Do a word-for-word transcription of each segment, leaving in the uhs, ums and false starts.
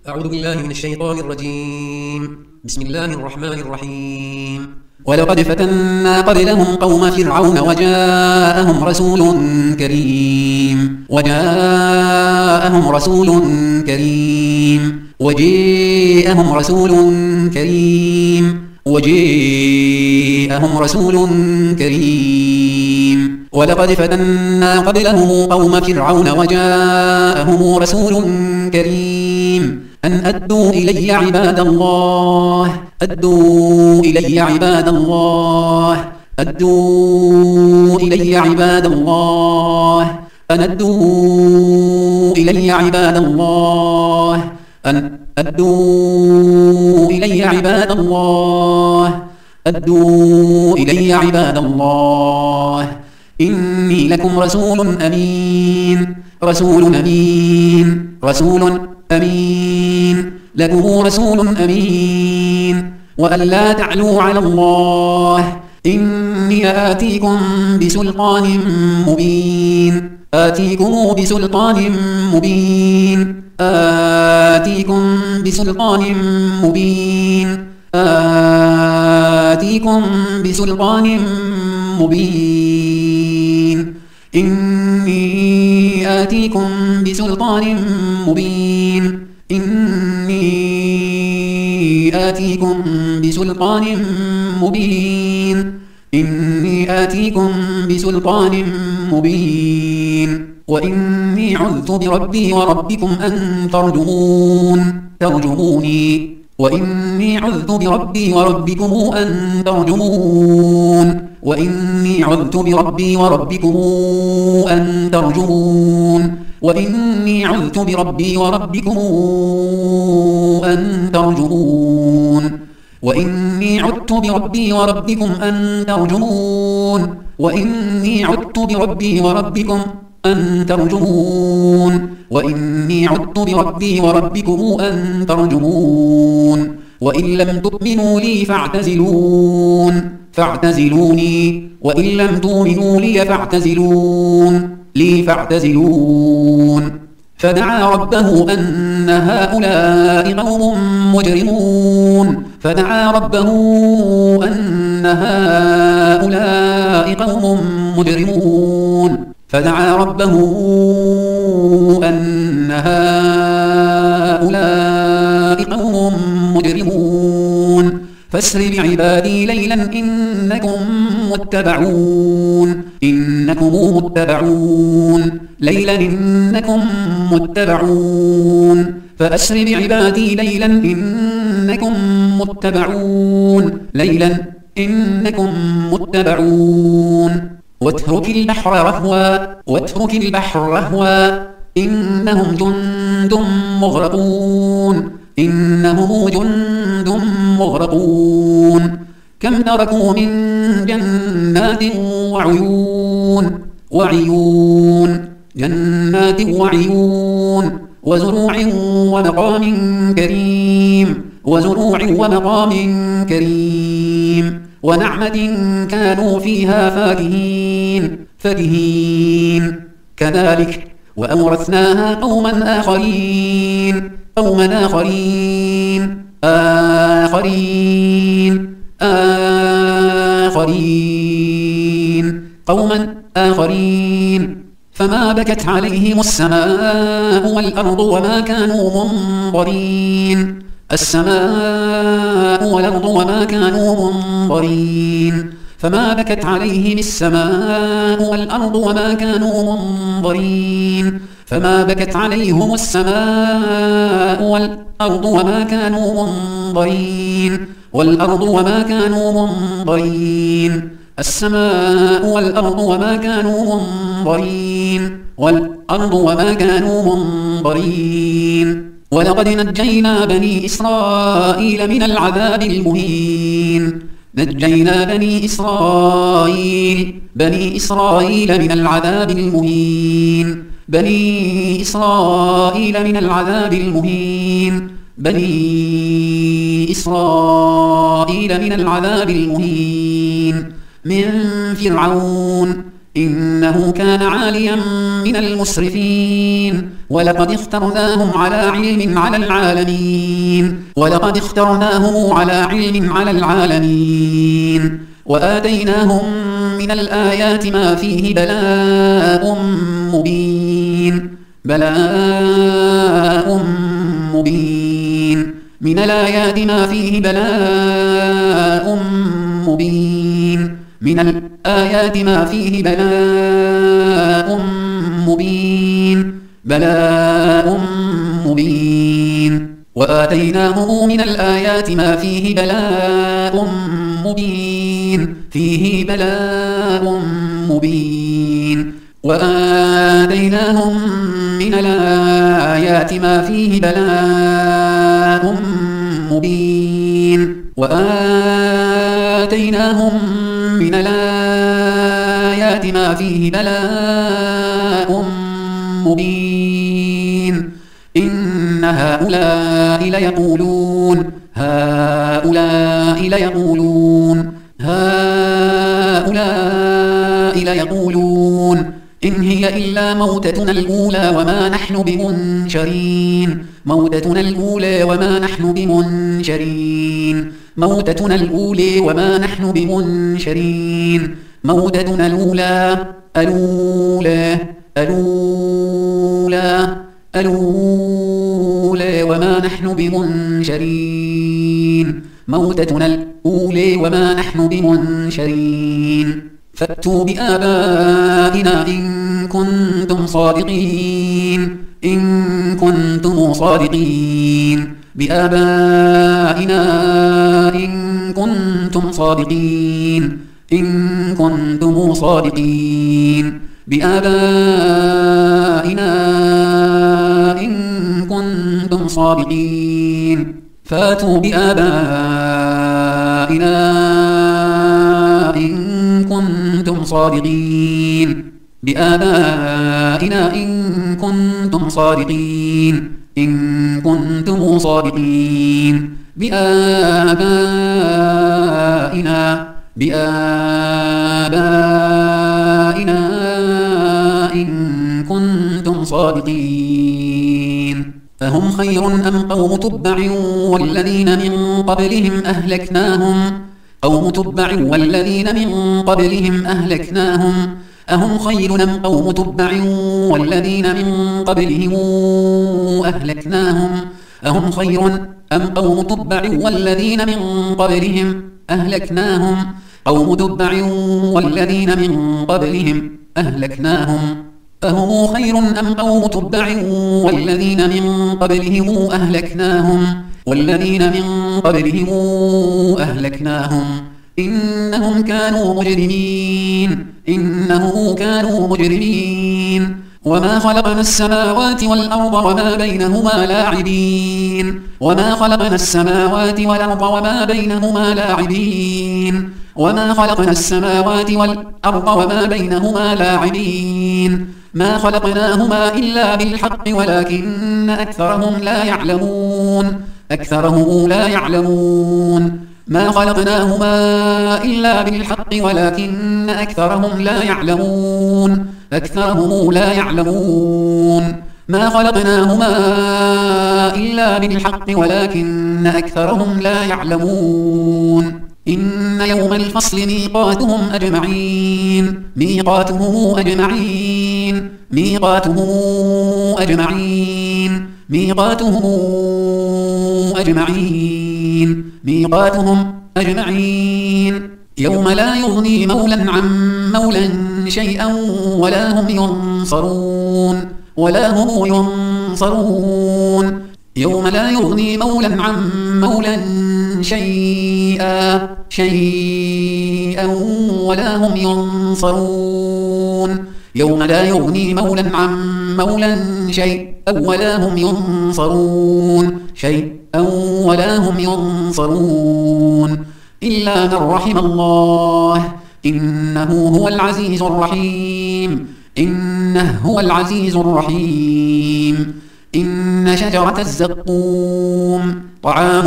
أعوذ بالله من الشيطان الرجيم. بسم الله الرحمن الرحيم. ولقد فتنا قبلهم قوم فرعون وجاءهم رسول كريم وجاءهم رسول كريم وجاءهم رسول كريم وجاءهم رسول كريم ولقد فتنا قبلهم قوم فرعون وجاءهم رسول كريم أن أدوا إلي عباد الله أدوا إلي عباد الله أدوا إلي عباد الله أن أدوا إلي عباد الله أن أدوا إلي عباد الله أدوا إلي عباد الله إني لكم رسول أمين رسول أمين رسول أمين لكم رسول أمين وأن لا تعلوا على الله إني آتيكم بسلطان مبين آتيكم بسلطان مبين آتيكم بسلطان مبين آتيكم بسلطان مبين إني آتيكم بسلطان مبين إني آتيكم بسلطان مبين إني آتيكم بسلطان مبين وإني عذت بربي وربكم أن ترجمون ترجموني وإني عذت بربي وربكم أن ترجمون وإني عذت بربي وربكم أن ترجمون وإني عذت بربي وربكم أن ترجمون وإني عذت بربي وربكم أن ترجمون وإني عذت بربي وربكم أن ترجمون وإني عذت بربي وربكم أن ترجمون وإن لم تؤمنوا لي فاعتزلون فاعتزلوني وإن لم تؤمنوا لي فاعتزلون لي فاعتزلون فدعا ربه أن هؤلاء قوم مجرمون فدعا ربه أن هؤلاء قوم مجرمون فدعا ربه أن هؤلاء قوم مجرمون فاسر بعبادي ليلا إنكم متبعون إنكم متبعون ليلا إنكم متبعون فأسر بعبادي ليلا إنكم متبعون ليلا إنكم متبعون واترك البحر رهوا واترك البحر رهوا إنهم جند مغرقون إنهم جند مغرقون كم تركوا من جنات وعيون وعيون جنات وعيون وزروع ومقام كريم وزروع ومقام كريم ونعمة كانوا فيها فاكهين فاكهين كذلك وأورثناها قوما آخرين قوما آخرين آخرين آخرين قوما آخرين فما بكت عليهم السماء والأرض وما كانوا منظرين السماء والأرض وما كانوا منظرين فما بكت عليهم السماء والأرض وما كانوا منظرين فما بكت عليهم السماء والأرض وما كانوا منظرين والأرض وما كانوا منظرين السماء والأرض وما كانوا منظرين والأرض وما كانوا منظرين ولقد نجينا بني إسرائيل من العذاب المهين نجينا بني إسرائيل بني إسرائيل من العذاب المهين بني إسرائيل من العذاب المهين بني إسرائيل من العذاب المهين من فرعون إنه كان عاليا من المسرفين ولقد اخترناهم على علم على العالمين ولقد اخترناهم على علم على العالمين وآتيناهم من الآيات ما فيه بلاء مبين بلاء مبين من الآيات ما فيه بلاء مبين من الآيات ما فيه بلاء مبين بلاء مبين وآتيناهم من الآيات ما فيه بلاء مبين فيه بلاء مبين وآتيناهم من الآيات ما فيه بلاء مبين وآتيناهم من الآيات ما فيه بلاء مبين إن هؤلاء ليقولون هؤلاء ليقولون هؤلاء ليقولون إن هي إلا موتتنا الأولى وما نحن بمنشرين موتتنا الأولى وما نحن بمنشرين موتتنا الأولى وما نحن بمنشرين موتتنا الأولى الأولى الأولى الأولى وما نحن بمنشرين موتتنا الأولى وما نحن بمنشرين فأتوا بآبائنا إن كنتم صادقين إن كنتم صادقين بآبائنا إن كنتم صادقين إن كنتم صادقين بآبائنا إن كنتم صادقين فأتوا بآبائنا إن كنتم صادقين بآبائنا إن كنتم صادقين إن كنتم صادقين بآبائنا بآبائنا إن كنتم صادقين أهم خير أم قوم تبع والذين من قبلهم أهلكناهم قوم تبع والذين من قبلهم أهلكناهم أهم خير أم قوم تبع والذين من قبلهم أهلكناهم أهم خير أم قوم تبع والذين من قبلهم أهلكناهم قوم تبع والذين من قبلهم أهلكناهم أهم خير أم قوم تبع والذين من قبلهم أهلكناهم والذين من قبلهم أهلكناهم إنهم كانوا مجرمين إنهم كانوا مجرمين وما خلقنا السماوات والأرض وما بينهما لاعبين وما خلقنا السماوات والأرض وما بينهما لاعبين وما خلقنا السماوات والأرض وما بينهما لاعبين ما خلقناهما إلا بالحق ولكن أكثرهم لا يعلمون أكثرهم لا يعلمون ما خلقناهما إلا بالحق ولكن أكثرهم لا يعلمون أكثرهم لا يعلمون ما خلقناهما إلا بالحق ولكن أكثرهم لا يعلمون إن يوم الفصل ميقاتهم أجمعين ميقاتهم أجمعين ميقاتهم أجمعين ميقاتهم أجمعين ميقاتهم أجمعين يوم لا يغني مولا عن مولا شيئا ولا هم ينصرون ولا هم ينصرون يوم لا يغني مولا عن مولا شيئا شيئا ولا هم ينصرون يوم لا يغني مولا عن مولا شيئا ولا هم ينصرون شيئا ولا هم ينصرون إلا من رحم الله إنه هو العزيز الرحيم إنه هو العزيز الرحيم إن شجرة الزقوم طعام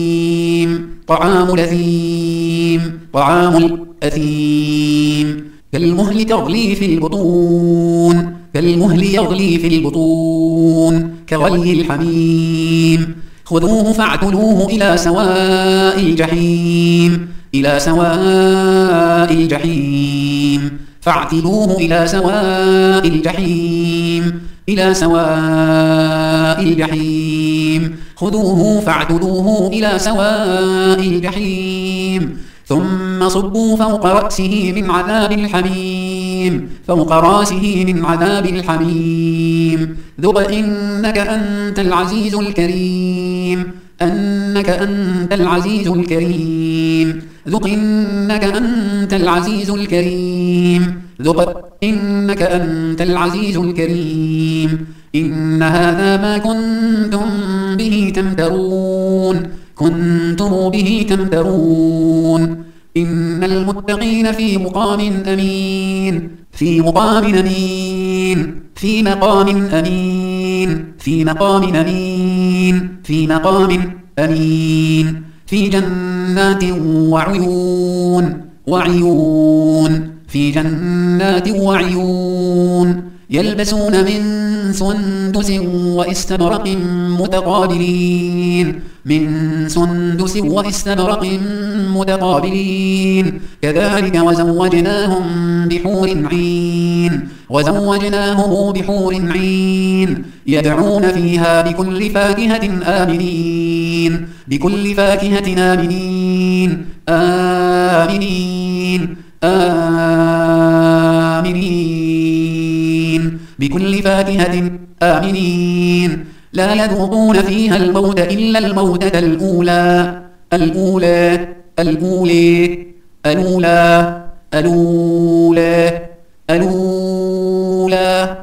الأثيم طعام الأثيم طعام الأثيم كالمهل تغلي في البطون كالمهل يغلي في البطون كغلي الحميم خذوه فاعتلوه إلى سواء الجحيم إلى سواء الجحيم فاعتلوه إلى سواء الجحيم إلى سواء الجحيم خذوه فاعتلوه إلى سواء الجحيم ثم صبوا فوق رأسه من عذاب الحميم فوق رأسه من عذاب الحميم ذق إنك أنت العزيز الكريم أنك أنت العزيز الكريم ذق إنك أنت العزيز الكريم ذق إنك أنت العزيز الكريم إن هذا ما كنتم به تمترون كنتم به تمترون إن المتقين في مقام أمين في مقام أمين في مقام أمين في مقام أمين في مقام أمين في جنات وعيون وعيون في جنات وعيون يلبسون من سندس واستبرق متقابلين من سندس واستبرق متقابلين كذلك وزوجناهم بحور عين وزوجناهم بحور عين يدعون فيها بكل فاكهة آمنين بكل فاكهة آمنين آمنين آمنين بكل فاكهة آمنين لا يذوقون فيها الموت إلا الموتة الأولى الأولى الأولى الأولى الأولى الأولى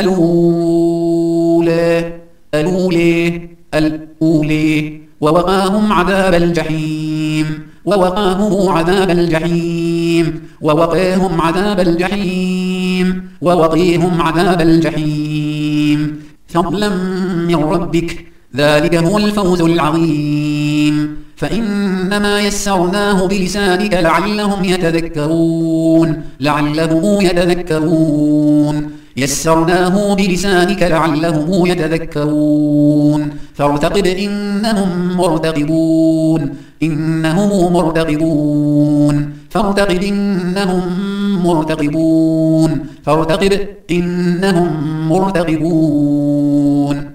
الأولى الأولى الأولى ووقاهم عذاب الجحيم ووقاهم عذاب الجحيم ووقاهم عذاب الجحيم ووقيهم عذاب الجحيم فضلا من ربك ذلك هو الفوز العظيم فإنما يسرناه بلسانك لعلهم يتذكرون لعلهم يتذكرون يسرناه بلسانك لعلهم يتذكرون فارتقب إنهم مرتقبون إنهم مرتقبون فارتقب إنهم مرتقبون فارتقب إنهم مرتقبون